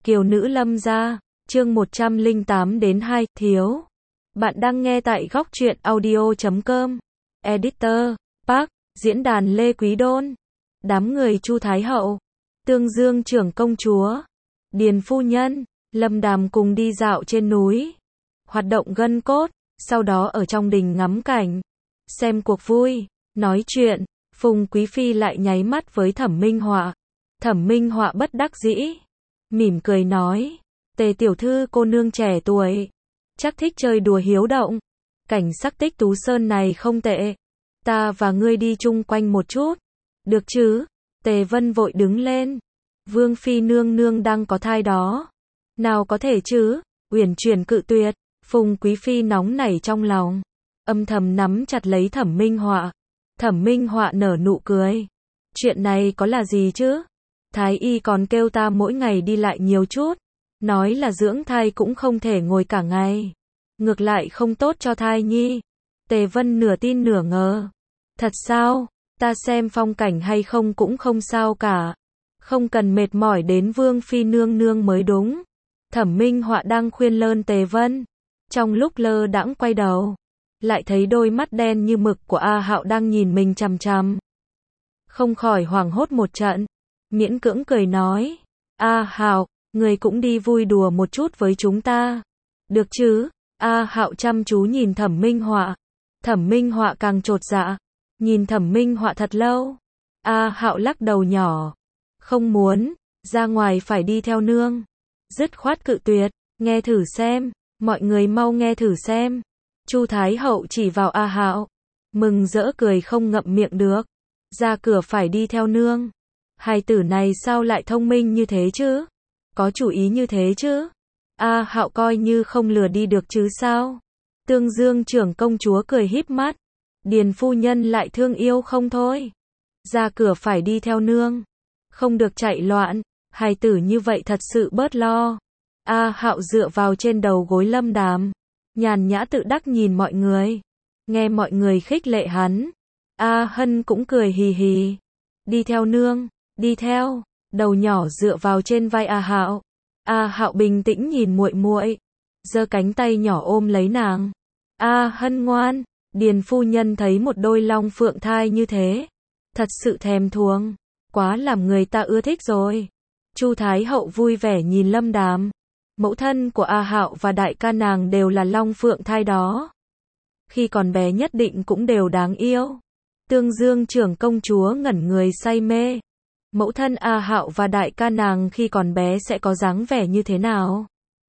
Kiều nữ Lâm gia, chương 108 đến 2, thiếu. Bạn đang nghe tại góc truyện audio.com. Editor, Park, diễn đàn Lê Quý Đôn. Đám người Chu Thái Hậu, Tương Dương trưởng công chúa, Điền phu nhân, Lâm Đàm cùng đi dạo trên núi. Hoạt động gân cốt, sau đó ở trong đình ngắm cảnh, xem cuộc vui, nói chuyện. Phùng Quý Phi lại nháy mắt với Thẩm Minh Họa. Thẩm Minh Họa bất đắc dĩ, mỉm cười nói, Tề tiểu thư cô nương trẻ tuổi, chắc thích chơi đùa hiếu động. Cảnh sắc Tích Tú Sơn này không tệ, ta và ngươi đi chung quanh một chút, được chứ? Tề Vân vội đứng lên, Vương Phi nương nương đang có thai đó, nào có thể chứ? Uyển chuyển cự tuyệt. Phùng Quý Phi nóng nảy trong lòng, âm thầm nắm chặt lấy Thẩm Minh Họa. Thẩm Minh Họa nở nụ cười, chuyện này có là gì chứ? Thái y còn kêu ta mỗi ngày đi lại nhiều chút, nói là dưỡng thai cũng không thể ngồi cả ngày, ngược lại không tốt cho thai nhi. Tề Vân nửa tin nửa ngờ, thật sao? Ta xem phong cảnh hay không cũng không sao cả, không cần mệt mỏi đến Vương Phi nương nương mới đúng. Thẩm Minh Họa đang khuyên lơn Tề Vân, trong lúc lơ đãng quay đầu, lại thấy đôi mắt đen như mực của A Hạo đang nhìn mình chằm chằm. Không khỏi hoảng hốt một trận, miễn cưỡng cười nói, A Hạo, người cũng đi vui đùa một chút với chúng ta, được chứ? A Hạo chăm chú nhìn Thẩm Minh Họa. Thẩm Minh Họa càng chột dạ, nhìn Thẩm Minh Họa thật lâu. A Hạo lắc đầu nhỏ, không muốn, ra ngoài phải đi theo nương. Dứt khoát cự tuyệt, nghe thử xem, mọi người mau nghe thử xem. Chu Thái Hậu chỉ vào A Hạo, mừng rỡ cười không ngậm miệng được. Ra cửa phải đi theo nương. Hài tử này sao lại thông minh như thế chứ? Có chủ ý như thế chứ? A Hạo coi như không lừa đi được chứ sao? Tương Dương trưởng công chúa cười híp mắt. Điền phu nhân lại thương yêu không thôi. Ra cửa phải đi theo nương, không được chạy loạn. Hài tử như vậy thật sự bớt lo. A Hạo dựa vào trên đầu gối Lâm Đàm, nhàn nhã tự đắc nhìn mọi người. Nghe mọi người khích lệ hắn, A Hân cũng cười hì hì. Đi theo nương, đi theo. Đầu nhỏ dựa vào trên vai A Hạo. A Hạo bình tĩnh nhìn muội muội, giơ cánh tay nhỏ ôm lấy nàng. A Hân ngoan. Điền phu nhân thấy một đôi long phượng thai như thế, thật sự thèm thuồng, quá làm người ta ưa thích rồi. Chu Thái Hậu vui vẻ nhìn Lâm Đàm. Mẫu thân của A Hạo và đại ca nàng đều là long phượng thai đó, khi còn bé nhất định cũng đều đáng yêu. Tương Dương trưởng công chúa ngẩn người say mê. Mẫu thân A Hạo và đại ca nàng khi còn bé sẽ có dáng vẻ như thế nào?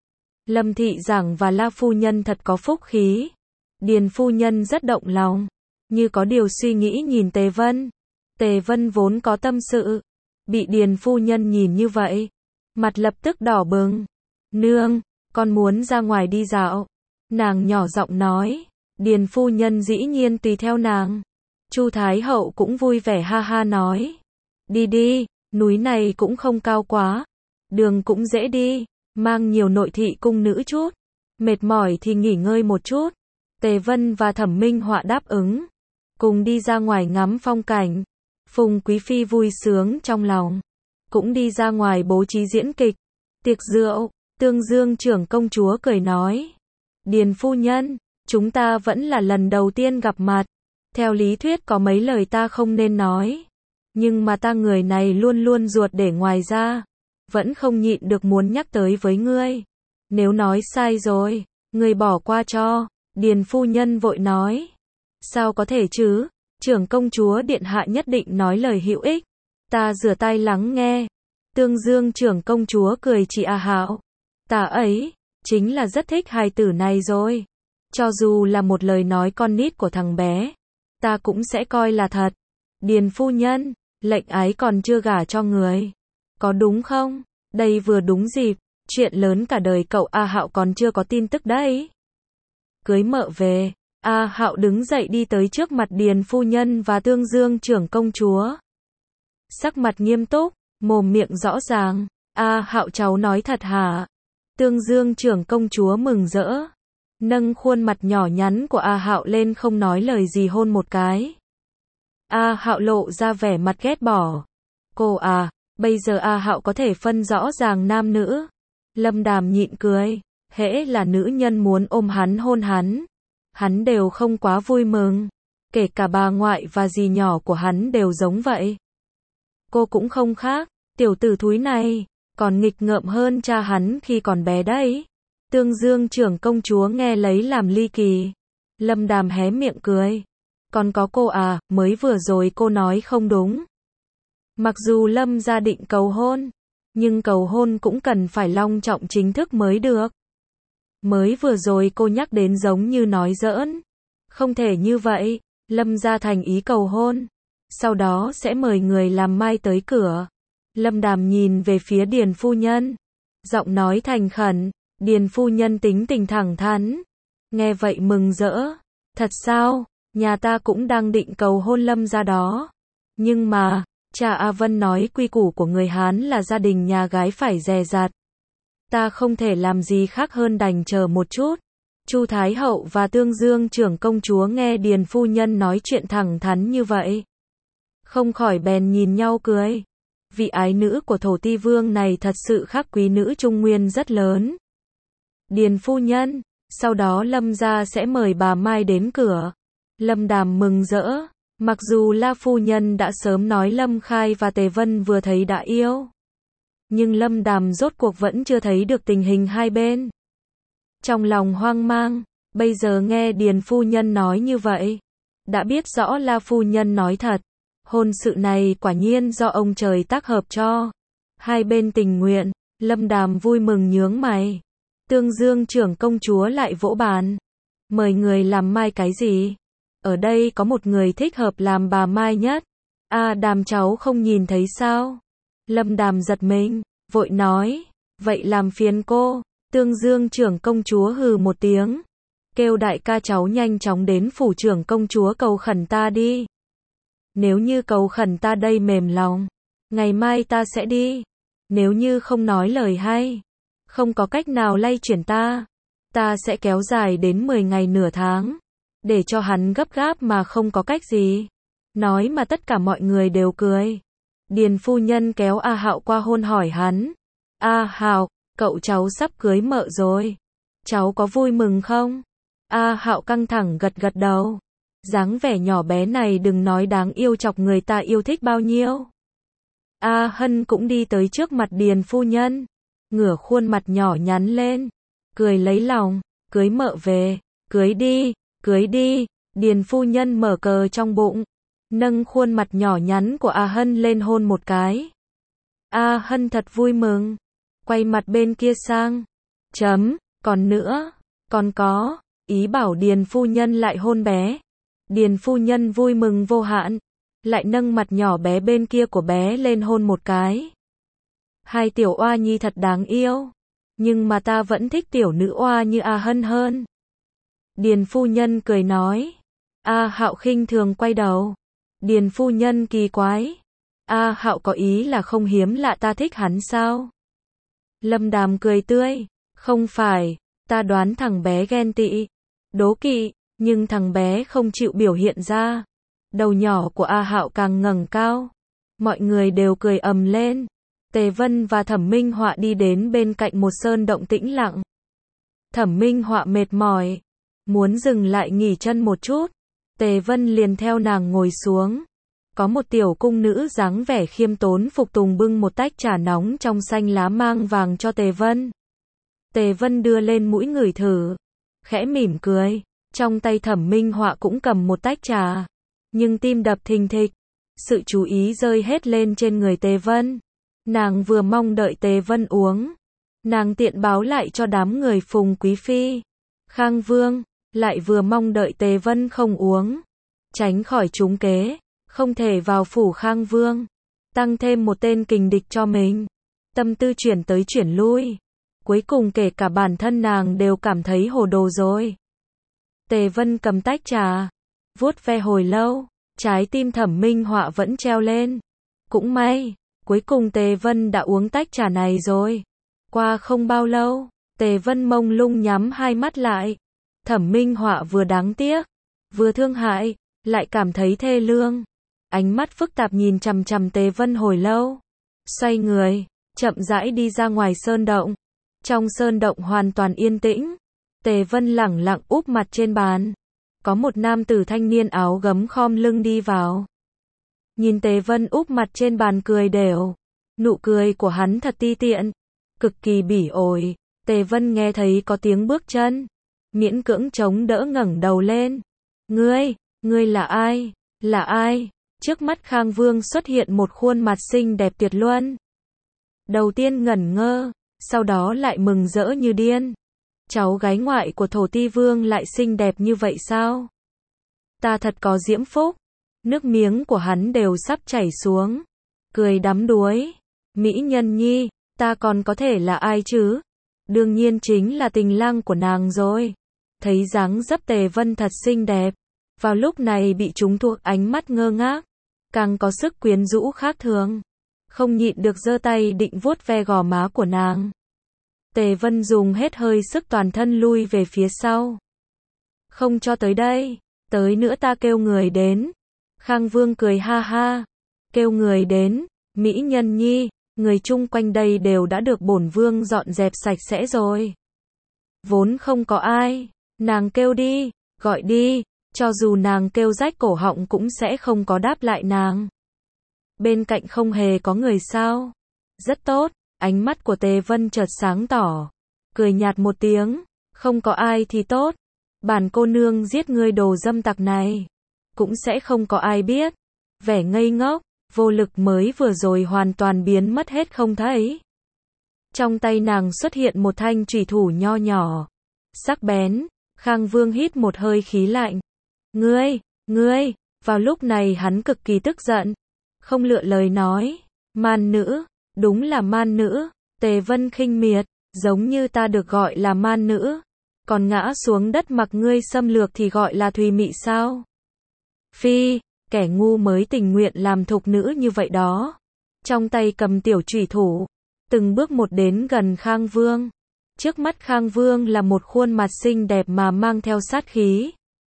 Lâm thị giảng và La phu nhân thật có phúc khí. Điền phu nhân rất động lòng, như có điều suy nghĩ nhìn Tề Vân. Tề Vân vốn có tâm sự, bị Điền phu nhân nhìn như vậy, mặt lập tức đỏ bừng. Nương, con muốn ra ngoài đi dạo. Nàng nhỏ giọng nói. Điền phu nhân dĩ nhiên tùy theo nàng. Chu Thái Hậu cũng vui vẻ ha ha nói. Đi đi, núi này cũng không cao quá, đường cũng dễ đi, mang nhiều nội thị cung nữ chút, mệt mỏi thì nghỉ ngơi một chút. Tề Vân và Thẩm Minh Họa đáp ứng, cùng đi ra ngoài ngắm phong cảnh. Phùng Quý Phi vui sướng trong lòng, cũng đi ra ngoài bố trí diễn kịch, tiệc rượu. Tương Dương trưởng công chúa cười nói, Điền phu nhân, chúng ta vẫn là lần đầu tiên gặp mặt. Theo lý thuyết có mấy lời ta không nên nói, nhưng mà ta người này luôn luôn ruột để ngoài ra, vẫn không nhịn được muốn nhắc tới với ngươi. Nếu nói sai rồi, ngươi bỏ qua cho. Điền phu nhân vội nói, sao có thể chứ? Trưởng công chúa điện hạ nhất định nói lời hữu ích, ta rửa tai lắng nghe. Tương Dương trưởng công chúa cười chỉ A Hạo, ta ấy chính là rất thích hài tử này rồi, cho dù là một lời nói con nít của thằng bé, ta cũng sẽ coi là thật. Điền phu nhân, lệnh ái còn chưa gả cho người, có đúng không? Đây vừa đúng dịp, chuyện lớn cả đời cậu A Hạo còn chưa có tin tức đấy. Cưới mợ về. A Hạo đứng dậy đi tới trước mặt Điền phu nhân và Tương Dương trưởng công chúa. Sắc mặt nghiêm túc, mồm miệng rõ ràng. A Hạo cháu nói thật hả? Tương Dương trưởng công chúa mừng rỡ, nâng khuôn mặt nhỏ nhắn của A Hạo lên không nói lời gì hôn một cái. A Hạo lộ ra vẻ mặt ghét bỏ. Cô à, bây giờ A Hạo có thể phân rõ ràng nam nữ, Lâm Đàm nhịn cười, hễ là nữ nhân muốn ôm hắn hôn hắn đều không quá vui mừng, kể cả bà ngoại và dì nhỏ của hắn đều giống vậy. Cô cũng không khác, tiểu tử thúi này, còn nghịch ngợm hơn cha hắn khi còn bé đấy. Tương Dương trưởng công chúa nghe lấy làm ly kỳ. Lâm Đàm hé miệng cười. Còn có cô à, mới vừa rồi cô nói không đúng. Mặc dù Lâm gia định cầu hôn, nhưng cầu hôn cũng cần phải long trọng chính thức mới được. Mới vừa rồi cô nhắc đến giống như nói giỡn. Không thể như vậy, Lâm gia thành ý cầu hôn. Sau đó sẽ mời người làm mai tới cửa. Lâm Đàm nhìn về phía Điền phu nhân. Giọng nói thành khẩn, Điền phu nhân tính tình thẳng thắn. Nghe vậy mừng rỡ. Thật sao, nhà ta cũng đang định cầu hôn Lâm gia đó. Nhưng mà, cha A Vân nói quy củ của người Hán là gia đình nhà gái phải dè dặt. Ta không thể làm gì khác hơn đành chờ một chút. Chu Thái Hậu và Tương Dương trưởng công chúa nghe Điền phu nhân nói chuyện thẳng thắn như vậy. Không khỏi bèn nhìn nhau cười. Vị ái nữ của thổ ti vương này thật sự khác quý nữ Trung Nguyên rất lớn. Điền phu nhân, sau đó Lâm gia sẽ mời bà Mai đến cửa. Lâm Đàm mừng rỡ, mặc dù La phu nhân đã sớm nói Lâm Khai và Tề Vân vừa thấy đã yêu. Nhưng Lâm Đàm rốt cuộc vẫn chưa thấy được tình hình hai bên. Trong lòng hoang mang, bây giờ nghe Điền phu nhân nói như vậy, đã biết rõ La phu nhân nói thật. Hôn sự này quả nhiên do ông trời tác hợp cho. Hai bên tình nguyện, Lâm Đàm vui mừng nhướng mày. Tương Dương trưởng công chúa lại vỗ bàn. Mời người làm mai cái gì? Ở đây có một người thích hợp làm bà mai nhất. À, Đàm cháu không nhìn thấy sao? Lâm Đàm giật mình, vội nói. Vậy làm phiền cô. Tương Dương trưởng công chúa hừ một tiếng. Kêu đại ca cháu nhanh chóng đến phủ trưởng công chúa cầu khẩn ta đi. Nếu như cầu khẩn ta đây mềm lòng, ngày mai ta sẽ đi. Nếu như không nói lời hay, không có cách nào lay chuyển ta sẽ kéo dài đến 10 ngày nửa tháng, để cho hắn gấp gáp mà không có cách gì. Nói mà tất cả mọi người đều cười. Điền phu nhân kéo A Hạo qua hôn hỏi hắn. A Hạo, cậu cháu sắp cưới mợ rồi. Cháu có vui mừng không? A Hạo căng thẳng gật gật đầu. Dáng vẻ nhỏ bé này đừng nói đáng yêu chọc người ta yêu thích bao nhiêu. A Hân cũng đi tới trước mặt Điền phu nhân, ngửa khuôn mặt nhỏ nhắn lên, cười lấy lòng, cưới mợ về, cưới đi, Điền phu nhân mở cờ trong bụng, nâng khuôn mặt nhỏ nhắn của A Hân lên hôn một cái. A Hân thật vui mừng, quay mặt bên kia sang, còn nữa, còn có, ý bảo Điền phu nhân lại hôn bé. Điền phu nhân vui mừng vô hạn, lại nâng mặt nhỏ bé bên kia của bé lên hôn một cái. Hai tiểu oa nhi thật đáng yêu, nhưng mà ta vẫn thích tiểu nữ oa như A Hân hơn. Điền phu nhân cười nói. A Hạo khinh thường quay đầu. Điền phu nhân kỳ quái. A Hạo có ý là không hiếm lạ ta thích hắn sao? Lâm Đàm cười tươi. Không phải, ta đoán thằng bé ghen tị, đố kỵ, nhưng thằng bé không chịu biểu hiện ra. Đầu nhỏ của A Hạo càng ngẩng cao. Mọi người đều cười ầm lên. Tề Vân và Thẩm Minh Họa đi đến bên cạnh một sơn động tĩnh lặng. Thẩm Minh Họa mệt mỏi, muốn dừng lại nghỉ chân một chút. Tề Vân liền theo nàng ngồi xuống. Có một tiểu cung nữ dáng vẻ khiêm tốn phục tùng bưng một tách trà nóng trong xanh lá mang vàng cho Tề Vân. Tề Vân đưa lên mũi ngửi thử, khẽ mỉm cười. Trong tay Thẩm Minh Họa cũng cầm một tách trà, nhưng tim đập thình thịch. Sự chú ý rơi hết lên trên người Tề Vân. Nàng vừa mong đợi Tề Vân uống, nàng tiện báo lại cho đám người Phùng Quý Phi, Khang Vương, lại vừa mong đợi Tề Vân không uống, tránh khỏi trúng kế, không thể vào phủ Khang Vương, tăng thêm một tên kình địch cho mình. Tâm tư chuyển tới chuyển lui, cuối cùng kể cả bản thân nàng đều cảm thấy hồ đồ rồi. Tề Vân cầm tách trà, vuốt ve hồi lâu, trái tim Thẩm Minh Họa vẫn treo lên. Cũng may, cuối cùng Tề Vân đã uống tách trà này rồi. Qua không bao lâu, Tề Vân mông lung nhắm hai mắt lại. Thẩm Minh Họa vừa đáng tiếc, vừa thương hại, lại cảm thấy thê lương. Ánh mắt phức tạp nhìn chằm chằm Tề Vân hồi lâu. Xoay người, chậm rãi đi ra ngoài sơn động. Trong sơn động hoàn toàn yên tĩnh, Tề Vân lẳng lặng úp mặt trên bàn. Có một nam tử thanh niên áo gấm khom lưng đi vào. Nhìn Tề Vân úp mặt trên bàn cười đều. Nụ cười của hắn thật ti tiện, cực kỳ bỉ ổi. Tề Vân nghe thấy có tiếng bước chân, miễn cưỡng chống đỡ ngẩng đầu lên. Ngươi là ai? Là ai? Trước mắt Khang Vương xuất hiện một khuôn mặt xinh đẹp tuyệt luân. Đầu tiên ngẩn ngơ, sau đó lại mừng rỡ như điên. Cháu gái ngoại của Thổ Ti Vương lại xinh đẹp như vậy sao? Ta thật có diễm phúc. Nước miếng của hắn đều sắp chảy xuống. Cười đắm đuối. Mỹ nhân nhi, ta còn có thể là ai chứ? Đương nhiên chính là tình lang của nàng rồi. Thấy dáng dấp Tề Vân thật xinh đẹp. Vào lúc này bị chúng thuộc ánh mắt ngơ ngác. Càng có sức quyến rũ khác thường. Không nhịn được giơ tay định vuốt ve gò má của nàng. Tề Vân dùng hết hơi sức toàn thân lui về phía sau. Không cho tới đây, tới nữa ta kêu người đến. Khang Vương cười ha ha. Kêu người đến, Mỹ nhân nhi, người chung quanh đây đều đã được bổn vương dọn dẹp sạch sẽ rồi. Vốn không có ai, nàng kêu đi, gọi đi, cho dù nàng kêu rách cổ họng cũng sẽ không có đáp lại nàng. Bên cạnh không hề có người sao? Rất tốt, ánh mắt của Tề Vân chợt sáng tỏ. Cười nhạt một tiếng, không có ai thì tốt. Bản cô nương giết ngươi đồ dâm tặc này, cũng sẽ không có ai biết. Vẻ ngây ngốc, vô lực mới vừa rồi hoàn toàn biến mất hết không thấy. Trong tay nàng xuất hiện một thanh chủy thủ nho nhỏ, sắc bén. Khang Vương hít một hơi khí lạnh. Ngươi, vào lúc này hắn cực kỳ tức giận. Không lựa lời nói, man nữ, đúng là man nữ. Tề Vân khinh miệt, giống như ta được gọi là man nữ, còn ngã xuống đất mặc ngươi xâm lược thì gọi là thùy mị sao? Phi, kẻ ngu mới tình nguyện làm thục nữ như vậy đó. Trong tay cầm tiểu chủy thủ, từng bước một đến gần Khang Vương. Trước mắt Khang Vương là một khuôn mặt xinh đẹp mà mang theo sát khí.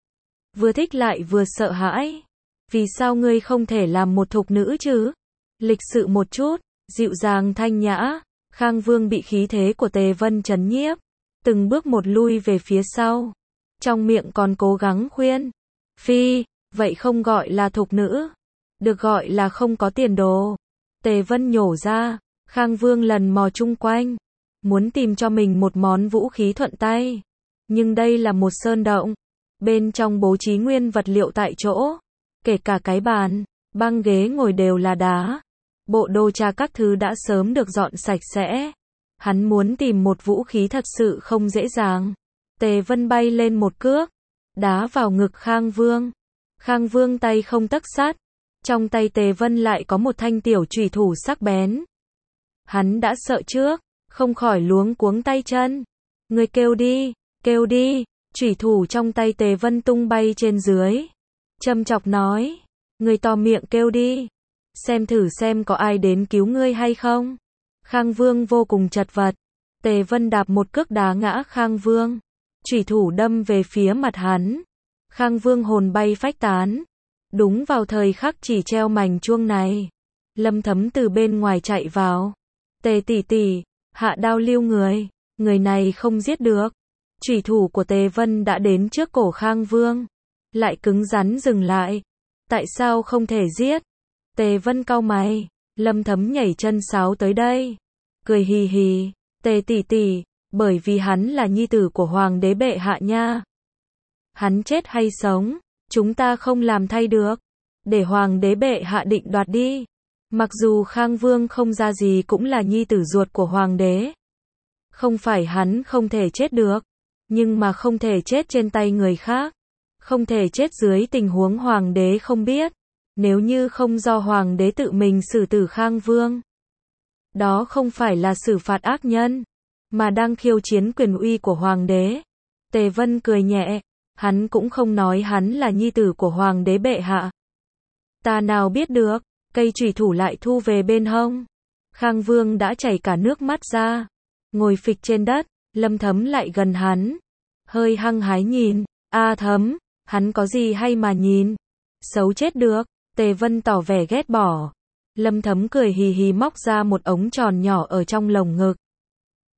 Vừa thích lại vừa sợ hãi. Vì sao ngươi không thể làm một thục nữ chứ? Lịch sự một chút, dịu dàng thanh nhã. Khang Vương bị khí thế của Tề Vân trấn nhiếp, từng bước một lui về phía sau. Trong miệng còn cố gắng khuyên. Phi, vậy không gọi là thục nữ, được gọi là không có tiền đồ. Tề Vân nhổ ra. Khang Vương lần mò chung quanh, muốn tìm cho mình một món vũ khí thuận tay. Nhưng đây là một sơn động, bên trong bố trí nguyên vật liệu tại chỗ, kể cả cái bàn, băng ghế ngồi đều là đá. Bộ đồ trà các thứ đã sớm được dọn sạch sẽ. Hắn muốn tìm một vũ khí thật sự không dễ dàng. Tề Vân bay lên một cước, đá vào ngực Khang Vương. Khang Vương tay không tấc sắt, trong tay Tề Vân lại có một thanh tiểu chủy thủ sắc bén. Hắn đã sợ trước, không khỏi luống cuống tay chân. Người kêu đi, chủy thủ trong tay Tề Vân tung bay trên dưới. Châm chọc nói, người to miệng kêu đi, xem thử xem có ai đến cứu ngươi hay không. Khang Vương vô cùng chật vật. Tề Vân đạp một cước đá ngã Khang Vương, chủy thủ đâm về phía mặt hắn. Khang Vương hồn bay phách tán. Đúng vào thời khắc chỉ treo mảnh chuông này, Lâm Thấm từ bên ngoài chạy vào. Tề tỷ tỷ, hạ đao lưu người này không giết được. Chủy thủ của Tề Vân đã đến trước cổ Khang Vương, lại cứng rắn dừng lại. Tại sao không thể giết? Tề Vân cau mày. Lâm Thấm nhảy chân sáo tới đây, cười hì hì. Tề tỷ tỷ, bởi vì hắn là nhi tử của hoàng đế bệ hạ nha. Hắn chết hay sống, chúng ta không làm thay được. Để hoàng đế bệ hạ định đoạt đi. Mặc dù Khang Vương không ra gì cũng là nhi tử ruột của hoàng đế. Không phải hắn không thể chết được, nhưng mà không thể chết trên tay người khác. Không thể chết dưới tình huống hoàng đế không biết. Nếu như không do hoàng đế tự mình xử tử Khang Vương, đó không phải là xử phạt ác nhân, mà đang khiêu chiến quyền uy của hoàng đế. Tề Vân cười nhẹ, hắn cũng không nói hắn là nhi tử của hoàng đế bệ hạ. Ta nào biết được, cây chủy thủ lại thu về bên hông. Khang Vương đã chảy cả nước mắt ra, ngồi phịch trên đất. Lâm Thấm lại gần hắn, hơi hăng hái nhìn. A Thấm, hắn có gì hay mà nhìn, xấu chết được. Tề Vân tỏ vẻ ghét bỏ. Lâm Thấm cười hì hì móc ra một ống tròn nhỏ ở trong lồng ngực.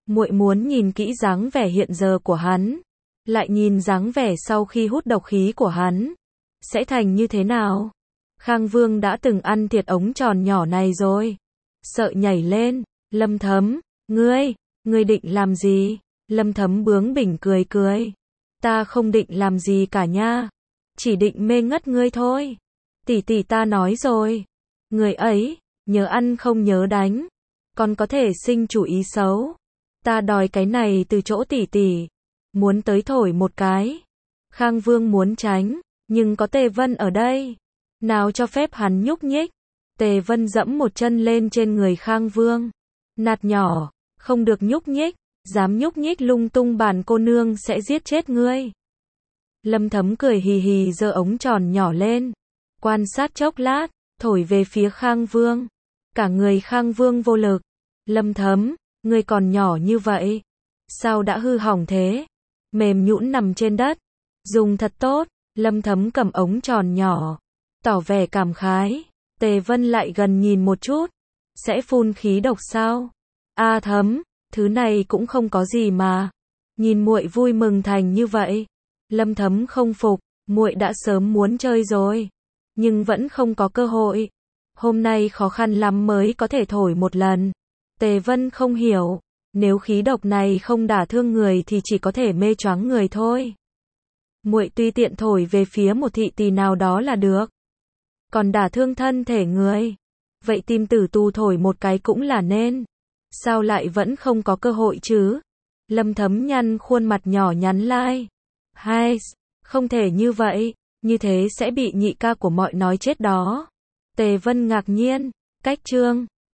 Muội muốn nhìn kỹ dáng vẻ hiện giờ của hắn, lại nhìn dáng vẻ sau khi hút độc khí của hắn, sẽ thành như thế nào? Khang Vương đã từng ăn thiệt ống tròn nhỏ này rồi. Sợ nhảy lên, Lâm Thấm, ngươi định làm gì? Lâm Thấm bướng bỉnh cười cười. Ta không định làm gì cả nha. Chỉ định mê ngất ngươi thôi. Tỷ tỷ ta nói rồi. Người ấy, nhớ ăn không nhớ đánh. Còn có thể sinh chủ ý xấu. Ta đòi cái này từ chỗ tỷ tỷ. Muốn tới thổi một cái. Khang Vương muốn tránh, nhưng có Tề Vân ở đây. Nào cho phép hắn nhúc nhích. Tề Vân dẫm một chân lên trên người Khang Vương. Nạt nhỏ, không được nhúc nhích. Dám nhúc nhích lung tung bản cô nương sẽ giết chết ngươi. Lâm Thấm cười hì hì giơ ống tròn nhỏ lên. Quan sát chốc lát, thổi về phía Khang Vương. Cả người Khang Vương vô lực. Lâm Thấm, ngươi còn nhỏ như vậy. Sao đã hư hỏng thế? Mềm nhũn nằm trên đất. Dùng thật tốt. Lâm Thấm cầm ống tròn nhỏ, tỏ vẻ cảm khái. Tề Vân lại gần nhìn một chút. Sẽ phun khí độc sao? A Thấm, thứ này cũng không có gì mà. Nhìn muội vui mừng thành như vậy. Lâm Thấm không phục, muội đã sớm muốn chơi rồi, nhưng vẫn không có cơ hội. Hôm nay khó khăn lắm mới có thể thổi một lần. Tề Vân không hiểu, nếu khí độc này không đả thương người thì chỉ có thể mê choáng người thôi. Muội tùy tiện thổi về phía một thị tỳ nào đó là được. Còn đả thương thân thể người, vậy tìm Tử Tu thổi một cái cũng là nên. Sao lại vẫn không có cơ hội chứ? Lâm Thấm nhăn khuôn mặt nhỏ nhắn lại. Hai, không thể như vậy, như thế sẽ bị nhị ca của mọi nói chết đó. Tề Vân ngạc nhiên, cách chương